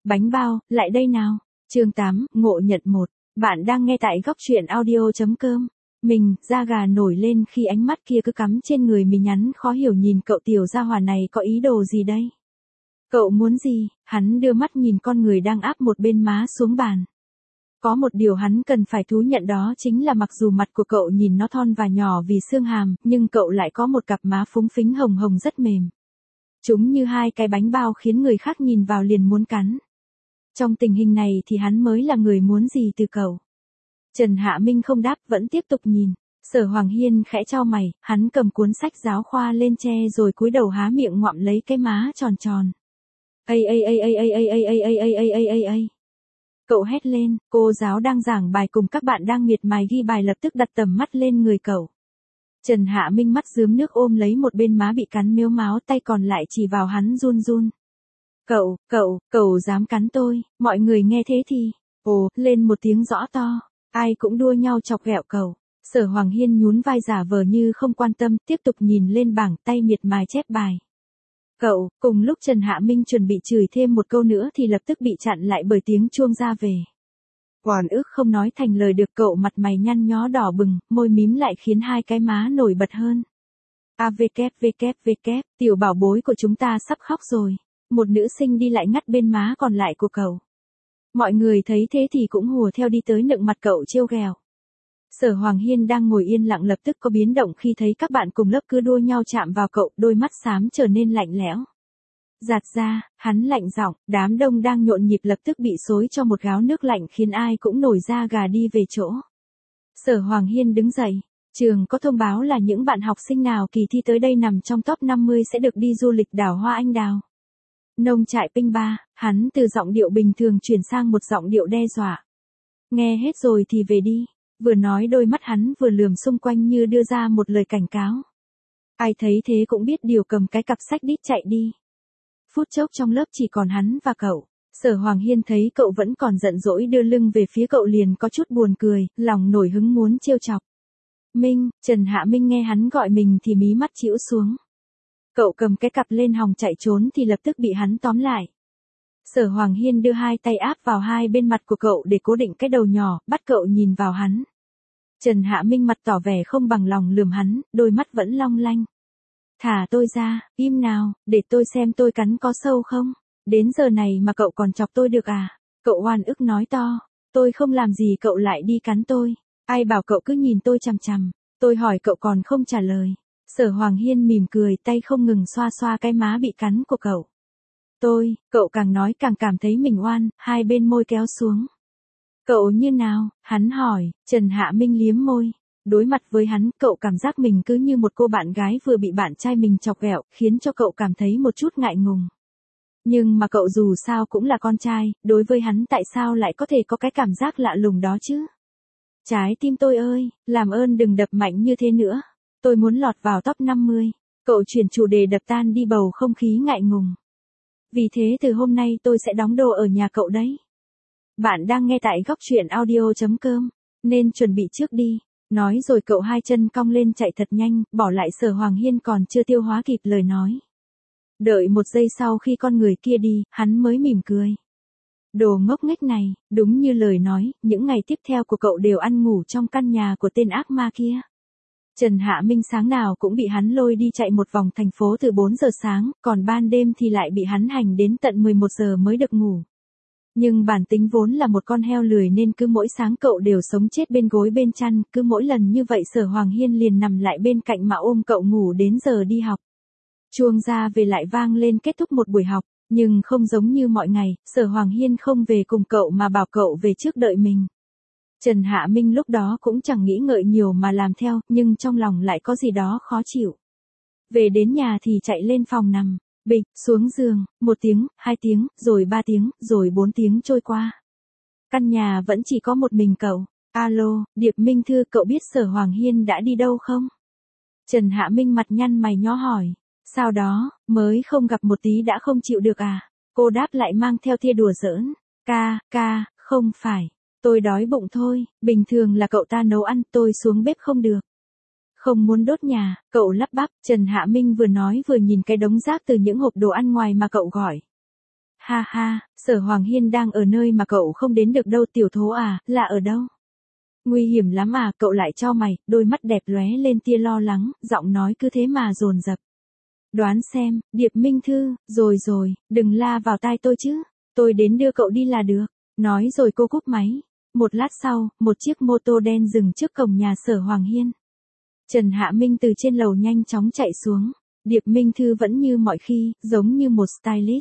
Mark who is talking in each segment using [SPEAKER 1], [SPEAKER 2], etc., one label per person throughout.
[SPEAKER 1] Bánh bao, lại đây nào. Chương 8, ngộ nhận 1. Bạn đang nghe tại góc truyện audio.com. Mình, da gà nổi lên khi ánh mắt kia cứ cắm trên người mình nhắn khó hiểu nhìn cậu tiểu gia hỏa này có ý đồ gì đây? Cậu muốn gì? Hắn đưa mắt nhìn con người đang áp một bên má xuống bàn. Có một điều hắn cần phải thú nhận đó chính là mặc dù mặt của cậu nhìn nó thon và nhỏ vì xương hàm, nhưng cậu lại có một cặp má phúng phính hồng hồng rất mềm. Chúng như hai cái bánh bao khiến người khác nhìn vào liền muốn cắn. Trong tình hình này thì hắn mới là người muốn gì từ cậu. Trần Hạ Minh không đáp vẫn tiếp tục nhìn. Sở Hoàng Hiên khẽ chau mày, hắn cầm cuốn sách giáo khoa lên che rồi cúi đầu há miệng ngoạm lấy cái má tròn tròn. Ây. Cậu hét lên, cô giáo đang giảng bài cùng các bạn đang miệt mài ghi bài lập tức đặt tầm mắt lên người cậu. Trần Hạ Minh mắt rướm nước ôm lấy một bên má bị cắn mếu máo, tay còn lại chỉ vào hắn run run. Cậu dám cắn tôi, mọi người nghe thế thì, lên một tiếng rõ to, ai cũng đua nhau chọc ghẹo cậu. Sở Hoàng Hiên nhún vai giả vờ như không quan tâm, tiếp tục nhìn lên bảng tay miệt mài chép bài. Cùng lúc Trần Hạ Minh chuẩn bị chửi thêm một câu nữa thì lập tức bị chặn lại bởi tiếng chuông ra về. Oan ức không nói thành lời được, cậu mặt mày nhăn nhó đỏ bừng, môi mím lại khiến hai cái má nổi bật hơn. Tiểu bảo bối của chúng ta sắp khóc rồi. Một nữ sinh đi lại ngắt bên má còn lại của cậu. Mọi người thấy thế thì cũng hùa theo đi tới nựng mặt cậu trêu ghẹo. Sở Hoàng Hiên đang ngồi yên lặng lập tức có biến động khi thấy các bạn cùng lớp cứ đua nhau chạm vào cậu, đôi mắt xám trở nên lạnh lẽo. Giạt ra, hắn lạnh giọng, đám đông đang nhộn nhịp lập tức bị xối cho một gáo nước lạnh khiến ai cũng nổi da gà đi về chỗ. Sở Hoàng Hiên đứng dậy, trường có thông báo là những bạn học sinh nào kỳ thi tới đây nằm trong top 50 sẽ được đi du lịch đảo Hoa Anh Đào. Nông trại Pinh Ba, hắn từ giọng điệu bình thường chuyển sang một giọng điệu đe dọa. Nghe hết rồi thì về đi. Vừa nói đôi mắt hắn vừa lườm xung quanh như đưa ra một lời cảnh cáo. Ai thấy thế cũng biết điều cầm cái cặp sách đít chạy đi. Phút chốc trong lớp chỉ còn hắn và cậu. Sở Hoàng Hiên thấy cậu vẫn còn giận dỗi đưa lưng về phía cậu liền có chút buồn cười, lòng nổi hứng muốn trêu chọc. Minh, Trần Hạ Minh nghe hắn gọi mình thì mí mắt chĩu xuống. Cậu cầm cái cặp lên hòng chạy trốn thì lập tức bị hắn tóm lại. Sở Hoàng Hiên đưa hai tay áp vào hai bên mặt của cậu để cố định cái đầu nhỏ, bắt cậu nhìn vào hắn. Trần Hạ Minh mặt tỏ vẻ không bằng lòng lườm hắn, đôi mắt vẫn long lanh. Thả tôi ra, im nào, để tôi xem tôi cắn có sâu không. Đến giờ này mà cậu còn chọc tôi được à? Cậu oan ức nói to. Tôi không làm gì cậu lại đi cắn tôi. Ai bảo cậu cứ nhìn tôi chằm chằm. Tôi hỏi cậu còn không trả lời. Sở Hoàng Hiên mỉm cười, tay không ngừng xoa xoa cái má bị cắn của cậu. Cậu càng nói càng cảm thấy mình oan, hai bên môi kéo xuống. Cậu như nào? Hắn hỏi. Trần Hạ Minh liếm môi. Đối mặt với hắn, cậu cảm giác mình cứ như một cô bạn gái vừa bị bạn trai mình chọc ghẹo, khiến cho cậu cảm thấy một chút ngại ngùng. Nhưng mà cậu dù sao cũng là con trai, đối với hắn tại sao lại có thể có cái cảm giác lạ lùng đó chứ? Trái tim tôi ơi, làm ơn đừng đập mạnh như thế nữa. Tôi muốn lọt vào top 50. Cậu chuyển chủ đề đập tan đi bầu không khí ngại ngùng. Vì thế từ hôm nay tôi sẽ đóng đồ ở nhà cậu đấy. Bạn đang nghe tại góc truyện audio.com, nên chuẩn bị trước đi. Nói rồi cậu hai chân cong lên chạy thật nhanh, bỏ lại Sở Hoàng Hiên còn chưa tiêu hóa kịp lời nói. Đợi một giây sau khi con người kia đi, hắn mới mỉm cười. Đồ ngốc nghếch này, đúng như lời nói, những ngày tiếp theo của cậu đều ăn ngủ trong căn nhà của tên ác ma kia. Trần Hạ Minh sáng nào cũng bị hắn lôi đi chạy một vòng thành phố từ 4 giờ sáng, còn ban đêm thì lại bị hắn hành đến tận 11 giờ mới được ngủ. Nhưng bản tính vốn là một con heo lười nên cứ mỗi sáng cậu đều sống chết bên gối bên chăn, cứ mỗi lần như vậy Sở Hoàng Hiên liền nằm lại bên cạnh mà ôm cậu ngủ đến giờ đi học. Chuông ra về lại vang lên kết thúc một buổi học, nhưng không giống như mọi ngày, Sở Hoàng Hiên không về cùng cậu mà bảo cậu về trước đợi mình. Trần Hạ Minh lúc đó cũng chẳng nghĩ ngợi nhiều mà làm theo, nhưng trong lòng lại có gì đó khó chịu. Về đến nhà thì chạy lên phòng nằm, bịch, xuống giường, 1 tiếng, 2 tiếng, rồi 3 tiếng, rồi 4 tiếng trôi qua. Căn nhà vẫn chỉ có một mình cậu. Alo, Điệp Minh Thư, cậu biết Sở Hoàng Hiên đã đi đâu không? Trần Hạ Minh mặt nhăn mày nhó hỏi. Sau đó, mới không gặp một tí đã không chịu được à? Cô đáp lại mang theo tia đùa giỡn. Không phải. Tôi đói bụng thôi, bình thường là cậu ta nấu ăn, tôi xuống bếp không được. Không muốn đốt nhà, cậu lắp bắp, Trần Hạ Minh vừa nói vừa nhìn cái đống rác từ những hộp đồ ăn ngoài mà cậu gọi. Ha ha, Sở Hoàng Hiên đang ở nơi mà cậu không đến được đâu tiểu thố à, là ở đâu? Nguy hiểm lắm à, cậu lại cho mày, đôi mắt đẹp lóe lên tia lo lắng, giọng nói cứ thế mà dồn dập. Đoán xem, Điệp Minh Thư, rồi, đừng la vào tai tôi chứ, tôi đến đưa cậu đi là được. Nói rồi cô cúp máy. Một lát sau, một chiếc mô tô đen dừng trước cổng nhà Sở Hoàng Hiên. Trần Hạ Minh từ trên lầu nhanh chóng chạy xuống. Điệp Minh Thư vẫn như mọi khi, giống như một stylist.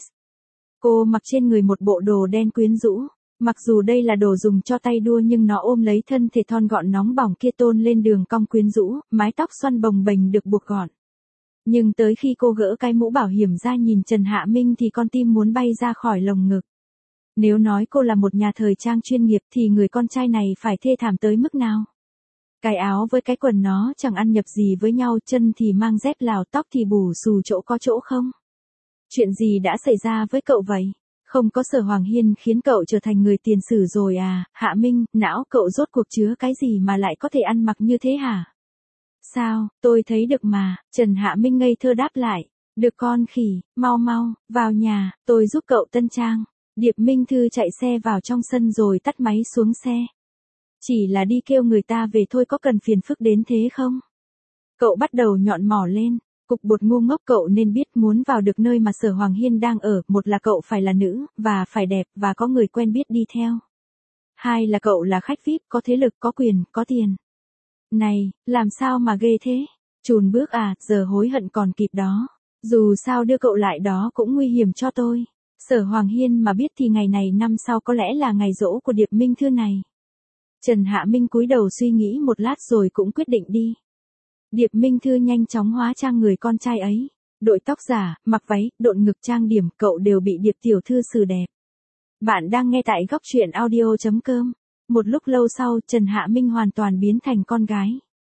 [SPEAKER 1] Cô mặc trên người một bộ đồ đen quyến rũ. Mặc dù đây là đồ dùng cho tay đua nhưng nó ôm lấy thân thể thon gọn nóng bỏng kia tôn lên đường cong quyến rũ, mái tóc xoăn bồng bềnh được buộc gọn. Nhưng tới khi cô gỡ cái mũ bảo hiểm ra nhìn Trần Hạ Minh thì con tim muốn bay ra khỏi lồng ngực. Nếu nói cô là một nhà thời trang chuyên nghiệp thì người con trai này phải thê thảm tới mức nào? Cái áo với cái quần nó chẳng ăn nhập gì với nhau, chân thì mang dép Lào, tóc thì bù xù chỗ có chỗ không. Chuyện gì đã xảy ra với cậu vậy? Không có Sở Hoàng Hiên khiến cậu trở thành người tiền sử rồi à? Hạ Minh, não cậu rốt cuộc chứa cái gì mà lại có thể ăn mặc như thế hả? Sao, tôi thấy được mà, Trần Hạ Minh ngây thơ đáp lại. Được con khỉ, mau, vào nhà, tôi giúp cậu tân trang. Điệp Minh Thư chạy xe vào trong sân rồi tắt máy xuống xe. Chỉ là đi kêu người ta về thôi, có cần phiền phức đến thế không? Cậu bắt đầu nhọn mỏ lên. Cục bột ngu ngốc, cậu nên biết muốn vào được nơi mà Sở Hoàng Hiên đang ở, một là cậu phải là nữ, và phải đẹp, và có người quen biết đi theo. Hai là cậu là khách VIP, có thế lực, có quyền, có tiền. Này, làm sao mà ghê thế? Chùn bước à, giờ hối hận còn kịp đó. Dù sao đưa cậu lại đó cũng nguy hiểm cho tôi. Sở Hoàng Hiên mà biết thì ngày này năm sau có lẽ là ngày giỗ của Điệp Minh Thư này. Trần Hạ Minh cúi đầu suy nghĩ một lát rồi cũng quyết định đi. Điệp Minh Thư nhanh chóng hóa trang người con trai ấy. Đội tóc giả, mặc váy, độn ngực, trang điểm, cậu đều bị Điệp tiểu thư xử đẹp. Bạn đang nghe tại góc truyện audio.com. Một lúc lâu sau, Trần Hạ Minh hoàn toàn biến thành con gái.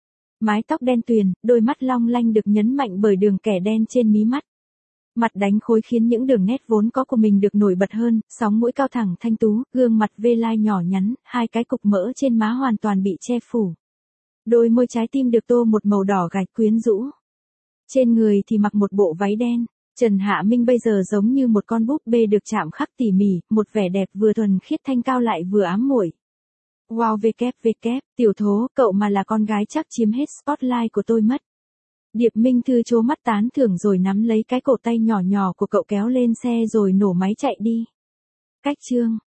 [SPEAKER 1] Mái tóc đen tuyền, đôi mắt long lanh được nhấn mạnh bởi đường kẻ đen trên mí mắt. Mặt đánh khối khiến những đường nét vốn có của mình được nổi bật hơn, sóng mũi cao thẳng thanh tú, gương mặt vê lai nhỏ nhắn, hai cái cục mỡ trên má hoàn toàn bị che phủ. Đôi môi trái tim được tô một màu đỏ gạch quyến rũ. Trên người thì mặc một bộ váy đen. Trần Hạ Minh bây giờ giống như một con búp bê được chạm khắc tỉ mỉ, một vẻ đẹp vừa thuần khiết thanh cao lại vừa ám muội. Wow, tiểu thố, cậu mà là con gái chắc chiếm hết spotlight của tôi mất. Điệp Minh Thư trố mắt tán thưởng rồi nắm lấy cái cổ tay nhỏ nhỏ của cậu kéo lên xe rồi nổ máy chạy đi. Cách chương